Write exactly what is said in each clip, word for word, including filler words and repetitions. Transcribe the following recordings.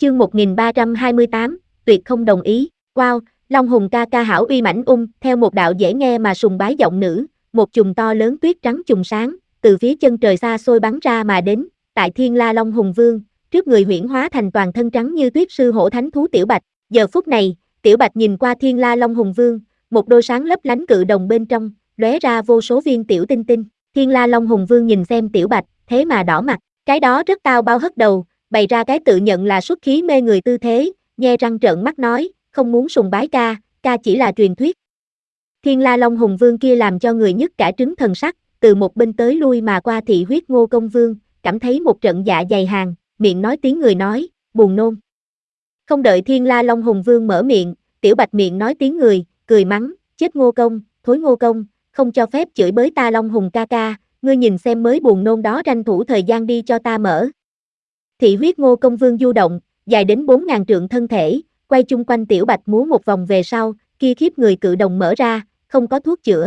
Chương một nghìn ba trăm hai mươi tám, tuyệt không đồng ý. Wow, Long Hùng ca ca hảo uy mãnh ung, theo một đạo dễ nghe mà sùng bái giọng nữ, một chùm to lớn tuyết trắng chùm sáng, từ phía chân trời xa xôi bắn ra mà đến, tại Thiên La Long Hùng Vương, trước người huyễn hóa thành toàn thân trắng như tuyết sư hổ thánh thú Tiểu Bạch. Giờ phút này, Tiểu Bạch nhìn qua Thiên La Long Hùng Vương, một đôi sáng lấp lánh cự đồng bên trong, lóe ra vô số viên tiểu tinh tinh. Thiên La Long Hùng Vương nhìn xem Tiểu Bạch, thế mà đỏ mặt, cái đó rất tao bao hất đầu, bày ra cái tự nhận là xuất khí mê người tư thế, nhe răng trợn mắt nói, không muốn sùng bái ca, ca chỉ là truyền thuyết. Thiên La Long Hùng Vương kia làm cho người nhất cả trứng thần sắc, từ một bên tới lui mà qua thị huyết Ngô Công Vương, cảm thấy một trận dạ dày hàng, miệng nói tiếng người nói, buồn nôn. Không đợi Thiên La Long Hùng Vương mở miệng, Tiểu Bạch miệng nói tiếng người, cười mắng, chết Ngô Công, thối Ngô Công, không cho phép chửi bới ta Long Hùng ca ca, ngươi nhìn xem mới buồn nôn đó, tranh thủ thời gian đi cho ta mở. Thị huyết Ngô Công Vương du động, dài đến bốn ngàn trượng thân thể, quay chung quanh Tiểu Bạch múa một vòng về sau, kia khiếp người cự đồng mở ra, không có thuốc chữa.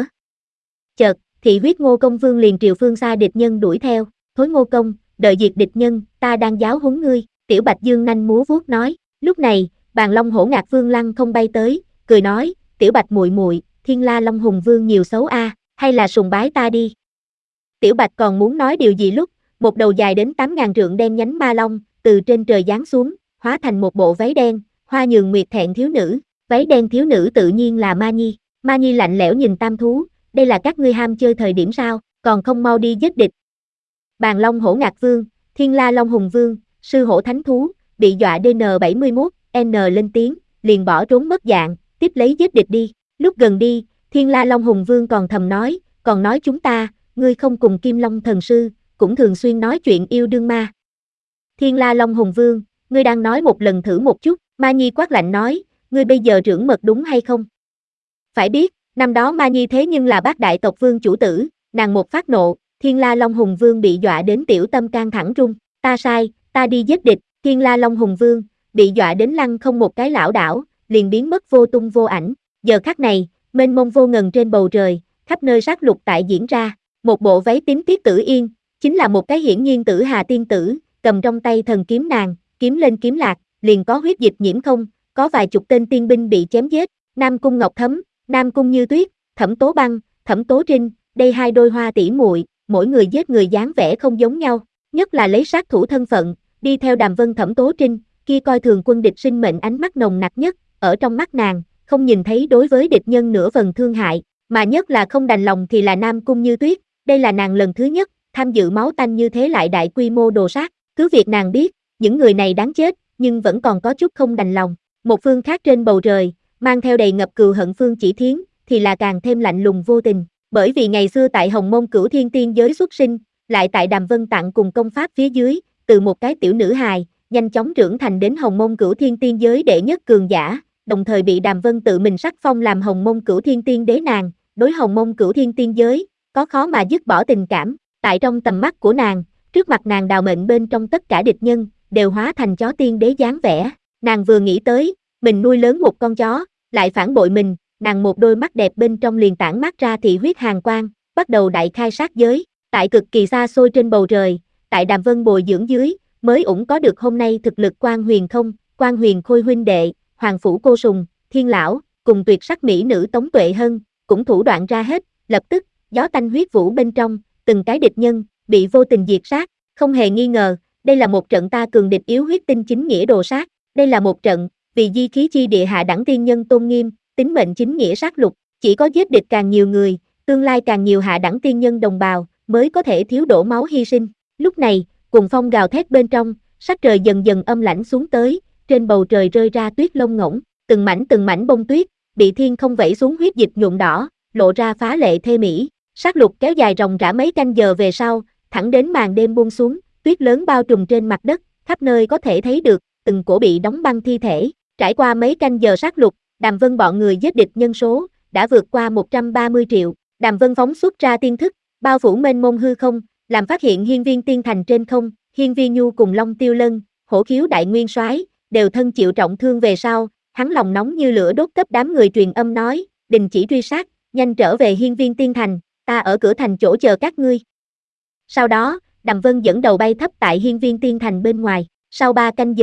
Chợt, thị huyết Ngô Công Vương liền triều phương xa địch nhân đuổi theo, thối Ngô Công, đợi diệt địch nhân, ta đang giáo huấn ngươi, Tiểu Bạch dương nanh múa vuốt nói. Lúc này, Bàn Long Hổ Ngạc Vương lăng không bay tới, cười nói, Tiểu Bạch muội muội, Thiên La Long Hùng Vương nhiều xấu a, hay là sùng bái ta đi. Tiểu Bạch còn muốn nói điều gì lúc, một đầu dài đến tám ngàn trượng đen nhánh ma long, từ trên trời giáng xuống, hóa thành một bộ váy đen, hoa nhường nguyệt thẹn thiếu nữ, váy đen thiếu nữ tự nhiên là Ma Nhi. Ma Nhi lạnh lẽo nhìn tam thú, đây là các ngươi ham chơi thời điểm sao, còn không mau đi giết địch. Bàn Long Hổ Ngạc Vương, Thiên La Long Hùng Vương, sư hổ thánh thú, bị dọa D N bảy mươi mốt, N lên tiếng, liền bỏ trốn mất dạng, tiếp lấy giết địch đi. Lúc gần đi, Thiên La Long Hùng Vương còn thầm nói, còn nói chúng ta, ngươi không cùng Kim Long thần sư, cũng thường xuyên nói chuyện yêu đương ma. Thiên La Long Hùng Vương, ngươi đang nói một lần thử một chút, Ma Nhi quát lạnh nói, ngươi bây giờ trưởng mật đúng hay không? Phải biết, năm đó Ma Nhi thế nhưng là bác đại tộc vương chủ tử, nàng một phát nộ, Thiên La Long Hùng Vương bị dọa đến tiểu tâm can thẳng rung, ta sai, ta đi giết địch. Thiên La Long Hùng Vương, bị dọa đến lăng không một cái lảo đảo, liền biến mất vô tung vô ảnh. Giờ khắc này, mênh mông vô ngần trên bầu trời, khắp nơi sát lục tại diễn ra, một bộ váy tím tiết tử yên, chính là một cái hiển nhiên tử hà tiên tử, cầm trong tay thần kiếm nàng, kiếm lên kiếm lạc, liền có huyết dịch nhiễm không, có vài chục tên tiên binh bị chém giết, Nam Cung Ngọc Thấm, Nam Cung Như Tuyết, Thẩm Tố Băng, Thẩm Tố Trinh, đây hai đôi hoa tỷ muội, mỗi người giết người dáng vẻ không giống nhau, nhất là lấy sát thủ thân phận, đi theo Đàm Vân Thẩm Tố Trinh, kia coi thường quân địch sinh mệnh ánh mắt nồng nặc nhất, ở trong mắt nàng, không nhìn thấy đối với địch nhân nửa phần thương hại, mà nhất là không đành lòng thì là Nam Cung Như Tuyết, đây là nàng lần thứ nhất tham dự máu tanh như thế lại đại quy mô đồ sát, cứ việc nàng biết, những người này đáng chết, nhưng vẫn còn có chút không đành lòng. Một phương khác trên bầu trời, mang theo đầy ngập cừu hận Phương Chỉ Thiến, thì là càng thêm lạnh lùng vô tình, bởi vì ngày xưa tại Hồng Mông Cửu Thiên Tiên giới xuất sinh, lại tại Đàm Vân Tặng cùng công pháp phía dưới, từ một cái tiểu nữ hài, nhanh chóng trưởng thành đến Hồng Mông Cửu Thiên Tiên giới đệ nhất cường giả, đồng thời bị Đàm Vân tự mình sắc phong làm Hồng Mông Cửu Thiên Tiên đế nàng, đối Hồng Mông Cửu Thiên Tiên giới, có khó mà dứt bỏ tình cảm, tại trong tầm mắt của nàng, trước mặt nàng đào mệnh bên trong tất cả địch nhân, đều hóa thành chó tiên đế dáng vẻ, nàng vừa nghĩ tới, mình nuôi lớn một con chó, lại phản bội mình, nàng một đôi mắt đẹp bên trong liền tản mát ra thị huyết hàn quang, bắt đầu đại khai sát giới, tại cực kỳ xa xôi trên bầu trời, tại Đàm Vân bồi dưỡng dưới, mới ủng có được hôm nay thực lực Quan Huyền không, Quan Huyền Khôi huynh đệ, Hoàng Phủ Cô Sùng, Thiên Lão, cùng tuyệt sắc mỹ nữ Tống Tuệ Hân, cũng thủ đoạn ra hết, lập tức, gió tanh huyết vũ bên trong, từng cái địch nhân, bị vô tình diệt sát, không hề nghi ngờ, đây là một trận ta cường địch yếu huyết tinh chính nghĩa đồ sát, đây là một trận, vì di khí chi địa hạ đẳng tiên nhân tôn nghiêm, tính mệnh chính nghĩa sát lục, chỉ có giết địch càng nhiều người, tương lai càng nhiều hạ đẳng tiên nhân đồng bào, mới có thể thiếu đổ máu hy sinh. Lúc này, cùng phong gào thét bên trong, sắc trời dần dần âm lãnh xuống tới, trên bầu trời rơi ra tuyết lông ngỗng, từng mảnh từng mảnh bông tuyết, bị thiên không vẩy xuống huyết dịch nhuộm đỏ, lộ ra phá lệ thê mỹ. Sát lục kéo dài ròng rã mấy canh giờ về sau, thẳng đến màn đêm buông xuống, tuyết lớn bao trùm trên mặt đất, khắp nơi có thể thấy được từng cổ bị đóng băng thi thể. Trải qua mấy canh giờ sát lục, Đàm Vân bọn người giết địch nhân số đã vượt qua một trăm ba mươi triệu. Đàm Vân phóng xuất ra tiên thức, bao phủ mênh mông hư không, làm phát hiện hiên viên tiên thành trên không, hiên viên nhu cùng Long Tiêu Lân, Hổ Khiếu đại nguyên soái đều thân chịu trọng thương về sau, hắn lòng nóng như lửa đốt cấp đám người truyền âm nói, đình chỉ truy sát, nhanh trở về hiên viên tiên thành, ta ở cửa thành chỗ chờ các ngươi. Sau đó, Đàm Vân dẫn đầu bay thấp tại hiên viên tiên thành bên ngoài, sau ba canh giờ,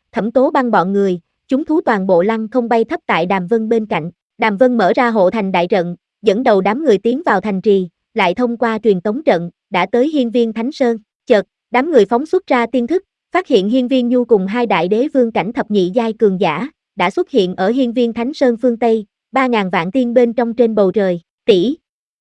Thẩm Tố Băng bọn người, chúng thú toàn bộ lăng không bay thấp tại Đàm Vân bên cạnh. Đàm Vân mở ra hộ thành đại trận, dẫn đầu đám người tiến vào thành trì, lại thông qua truyền tống trận, đã tới hiên viên Thánh Sơn. Chợt, đám người phóng xuất ra tiên thức, phát hiện hiên viên Nhu cùng hai đại đế vương cảnh thập nhị giai cường giả, đã xuất hiện ở hiên viên Thánh Sơn phương Tây, ba ngàn vạn tiên bên trong trên bầu trời. Tỷ,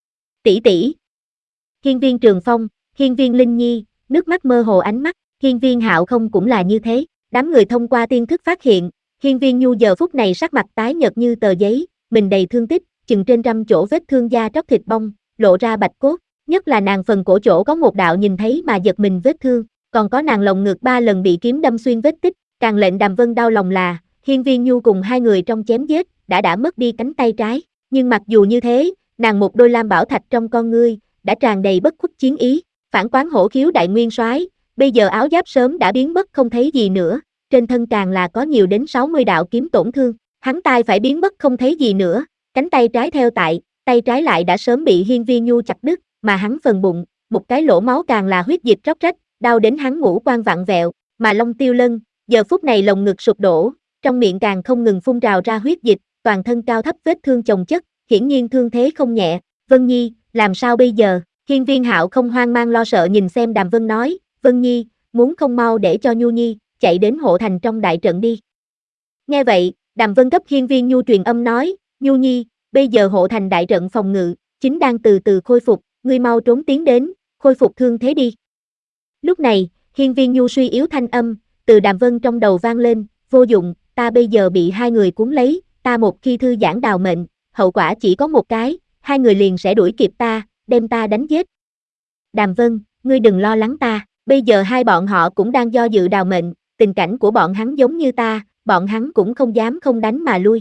tỷ tỷ. Hiên viên Trường Phong, hiên viên Linh Nhi, nước mắt mơ hồ ánh mắt, hiên viên Hạo không cũng là như thế. Đám người thông qua tiên thức phát hiện, hiên viên Nhu giờ phút này sắc mặt tái nhợt như tờ giấy, mình đầy thương tích, chừng trên trăm chỗ vết thương da tróc thịt bong, lộ ra bạch cốt, nhất là nàng phần cổ chỗ có một đạo nhìn thấy mà giật mình vết thương, còn có nàng lồng ngực ba lần bị kiếm đâm xuyên vết tích, càng lệnh Đàm Vân đau lòng là, hiên viên Nhu cùng hai người trong chém giết, đã đã mất đi cánh tay trái, nhưng mặc dù như thế, nàng một đôi lam bảo thạch trong con ngươi, đã tràn đầy bất khuất chiến ý, phản quán hổ khiếu đại nguyên soái, bây giờ áo giáp sớm đã biến mất không thấy gì nữa, trên thân càng là có nhiều đến sáu mươi đạo kiếm tổn thương, hắn tay phải biến mất không thấy gì nữa, cánh tay trái theo tại, tay trái lại đã sớm bị hiên viên Nhu chặt đứt, mà hắn phần bụng, một cái lỗ máu càng là huyết dịch róc rách, đau đến hắn ngũ quan vặn vẹo, mà Long Tiêu Lân, giờ phút này lồng ngực sụp đổ, trong miệng càng không ngừng phun trào ra huyết dịch, toàn thân cao thấp vết thương chồng chất, hiển nhiên thương thế không nhẹ. Vân Nhi, làm sao bây giờ? Hiên viên Hạo không hoang mang lo sợ nhìn xem Đàm Vân nói, Vân Nhi, muốn không mau để cho Nhu Nhi, chạy đến hộ thành trong đại trận đi. Nghe vậy, Đàm Vân cấp hiên viên Nhu truyền âm nói, Nhu Nhi, bây giờ hộ thành đại trận phòng ngự, chính đang từ từ khôi phục, ngươi mau trốn tiến đến, khôi phục thương thế đi. Lúc này, hiên viên Nhu suy yếu thanh âm, từ Đàm Vân trong đầu vang lên, vô dụng, ta bây giờ bị hai người cuốn lấy, ta một khi thư giãn đào mệnh, hậu quả chỉ có một cái, hai người liền sẽ đuổi kịp ta, đem ta đánh giết. Đàm Vân, ngươi đừng lo lắng ta, bây giờ hai bọn họ cũng đang do dự đào mệnh, tình cảnh của bọn hắn giống như ta, bọn hắn cũng không dám không đánh mà lui.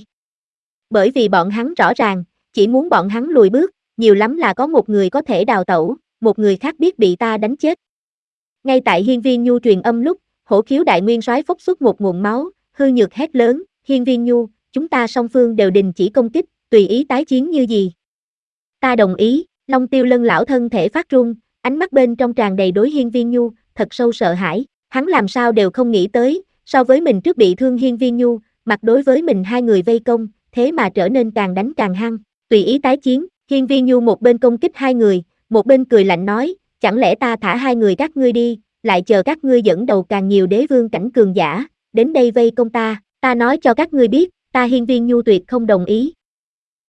Bởi vì bọn hắn rõ ràng, chỉ muốn bọn hắn lùi bước, nhiều lắm là có một người có thể đào tẩu, một người khác biết bị ta đánh chết. Ngay tại hiên viên Nhu truyền âm lúc, hổ khiếu đại nguyên soái phốc xuất một nguồn máu, hư nhược hét lớn, hiên viên Nhu, chúng ta song phương đều đình chỉ công kích, tùy ý tái chiến như gì. Ta đồng ý, Long Tiêu Lân lão thân thể phát run, ánh mắt bên trong tràn đầy đối hiên viên Nhu, thật sâu sợ hãi, hắn làm sao đều không nghĩ tới, so với mình trước bị thương hiên viên Nhu, mặt đối với mình hai người vây công, thế mà trở nên càng đánh càng hăng, tùy ý tái chiến, hiên viên Nhu một bên công kích hai người, một bên cười lạnh nói, chẳng lẽ ta thả hai người các ngươi đi, lại chờ các ngươi dẫn đầu càng nhiều đế vương cảnh cường giả, đến đây vây công ta, ta nói cho các ngươi biết, ta hiên viên Nhu tuyệt không đồng ý,